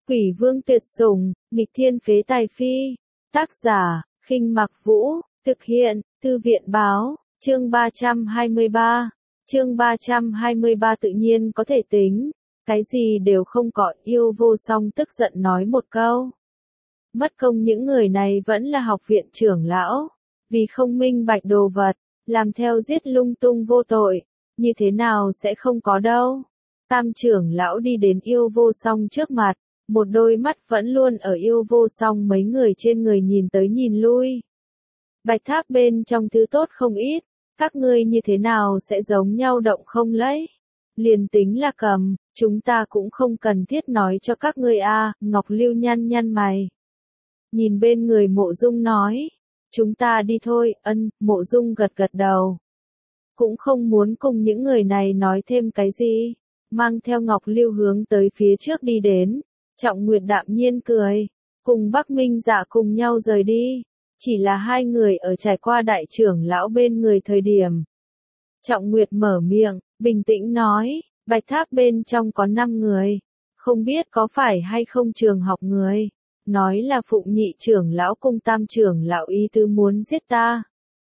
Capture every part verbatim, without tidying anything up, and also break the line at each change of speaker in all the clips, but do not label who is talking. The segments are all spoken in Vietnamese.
Quỷ vương tuyệt sủng, nghịch thiên phế tài phi. Tác giả, Khinh Mặc Vũ, thực hiện, Thư viện báo, chương ba trăm hai mươi ba. Chương ba trăm hai mươi ba tự nhiên có thể tính, cái gì đều không có, yêu vô song tức giận nói một câu. Mất công những người này vẫn là học viện trưởng lão, vì không minh bạch đồ vật, làm theo giết lung tung vô tội, như thế nào sẽ không có đâu. Tam trưởng lão đi đến yêu vô song trước mặt, một đôi mắt vẫn luôn ở yêu vô song mấy người trên người nhìn tới nhìn lui. Bạch tháp bên trong thứ tốt không ít, các ngươi như thế nào sẽ giống nhau động không lấy. Liền tính là cầm, chúng ta cũng không cần thiết nói cho các ngươi a. Ngọc Lưu nhăn nhăn mày. Nhìn bên người Mộ Dung nói, chúng ta đi thôi. Ân, Mộ Dung gật gật đầu. Cũng không muốn cùng những người này nói thêm cái gì, mang theo Ngọc Lưu hướng tới phía trước đi đến. Trọng Nguyệt đạm nhiên cười, cùng Bắc Minh Dạ cùng nhau rời đi. Chỉ là hai người ở trải qua đại trưởng lão bên người thời điểm. Trọng Nguyệt mở miệng, bình tĩnh nói, Bạch Tháp bên trong có năm người, không biết có phải hay không trường học người, nói là Phụng nhị trưởng lão cùng tam trưởng lão ý tứ muốn giết ta.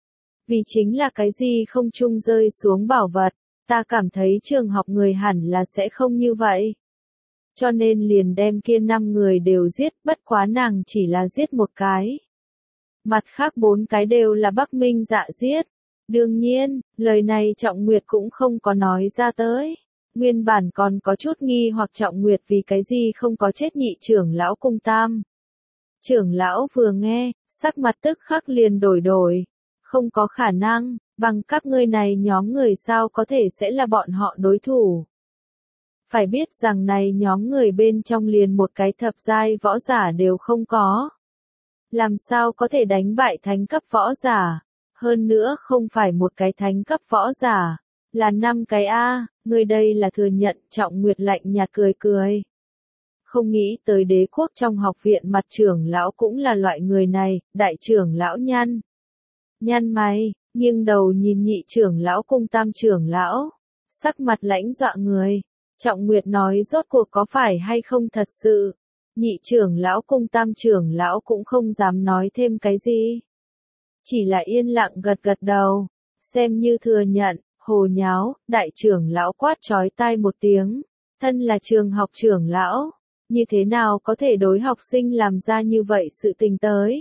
Vì chính là cái gì không trung rơi xuống bảo vật, ta cảm thấy trường học người hẳn là sẽ không như vậy. Cho nên liền đem kia năm người đều giết, bất quá nàng chỉ là giết một cái. Mặt khác bốn cái đều là Bắc Minh Dạ giết. Đương nhiên, lời này Trọng Nguyệt cũng không có nói ra tới. Nguyên bản còn có chút nghi hoặc Trọng Nguyệt vì cái gì không có chết nhị trưởng lão cung tam. Trưởng lão vừa nghe, sắc mặt tức khắc liền đổi đổi. Không có khả năng, bằng các ngươi này nhóm người sao có thể sẽ là bọn họ đối thủ. Phải biết rằng này nhóm người bên trong liền một cái thập giai võ giả đều không có. Làm sao có thể đánh bại thánh cấp võ giả? Hơn nữa không phải một cái thánh cấp võ giả, là năm cái A, người đây là thừa nhận. Trọng Nguyệt lạnh nhạt cười cười. Không nghĩ tới đế quốc trong học viện mặt trưởng lão cũng là loại người này, đại trưởng lão nhăn. Nhăn mày, nghiêng đầu nhìn nhị trưởng lão cùng tam trưởng lão, sắc mặt lãnh dọa người. Trọng Nguyệt nói rốt cuộc có phải hay không thật sự. Nhị trưởng lão cùng tam trưởng lão cũng không dám nói thêm cái gì. Chỉ là yên lặng gật gật đầu, xem như thừa nhận. Hồ nháo, đại trưởng lão quát chói tai một tiếng. Thân là trường học trưởng lão, như thế nào có thể đối học sinh làm ra như vậy sự tình tới.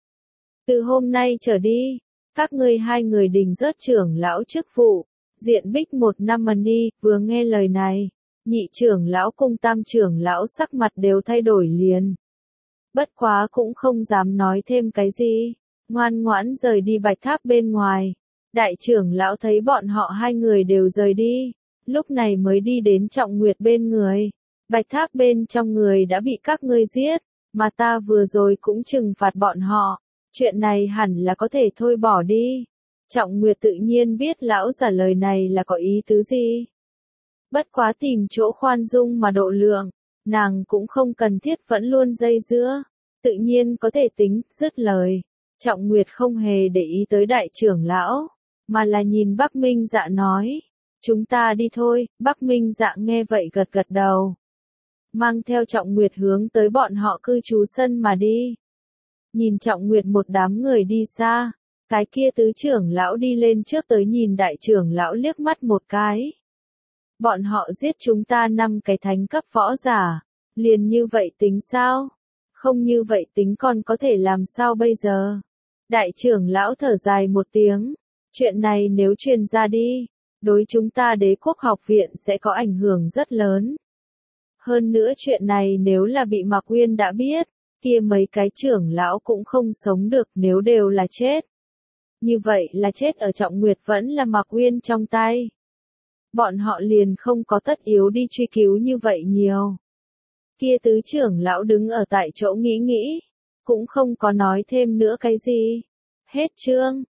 Từ hôm nay trở đi, các ngươi hai người đình rớt trưởng lão chức vụ, diện bích một năm mần đi. Vừa nghe lời này, nhị trưởng lão cùng tam trưởng lão sắc mặt đều thay đổi liền. Bất quá cũng không dám nói thêm cái gì, ngoan ngoãn rời đi Bạch Tháp bên ngoài. Đại trưởng lão thấy bọn họ hai người đều rời đi, lúc này mới đi đến Trọng Nguyệt bên người. Bạch Tháp bên trong người đã bị các ngươi giết, mà ta vừa rồi cũng trừng phạt bọn họ, chuyện này hẳn là có thể thôi bỏ đi. Trọng Nguyệt tự nhiên biết lão giả lời này là có ý tứ gì. Bất quá tìm chỗ khoan dung mà độ lượng, nàng cũng không cần thiết vẫn luôn dây dưa, tự nhiên có thể tính, dứt lời. Trọng Nguyệt không hề để ý tới đại trưởng lão, mà là nhìn Bắc Minh Dạ nói, chúng ta đi thôi. Bắc Minh Dạ nghe vậy gật gật đầu, mang theo Trọng Nguyệt hướng tới bọn họ cư trú sân mà đi. Nhìn Trọng Nguyệt một đám người đi xa, cái kia tứ trưởng lão đi lên trước tới nhìn đại trưởng lão liếc mắt một cái. Bọn họ giết chúng ta năm cái thánh cấp võ giả, liền như vậy tính sao? Không như vậy tính còn có thể làm sao bây giờ? Đại trưởng lão thở dài một tiếng, chuyện này nếu truyền ra đi, đối chúng ta đế quốc học viện sẽ có ảnh hưởng rất lớn. Hơn nữa chuyện này nếu là bị Mạc Uyên đã biết, kia mấy cái trưởng lão cũng không sống được nếu đều là chết. Như vậy là chết ở Trọng Nguyệt vẫn là Mạc Uyên trong tay. Bọn họ liền không có tất yếu đi truy cứu như vậy nhiều. Kia tứ trưởng lão đứng ở tại chỗ nghĩ nghĩ, cũng không có nói thêm nữa cái gì. Hết chương.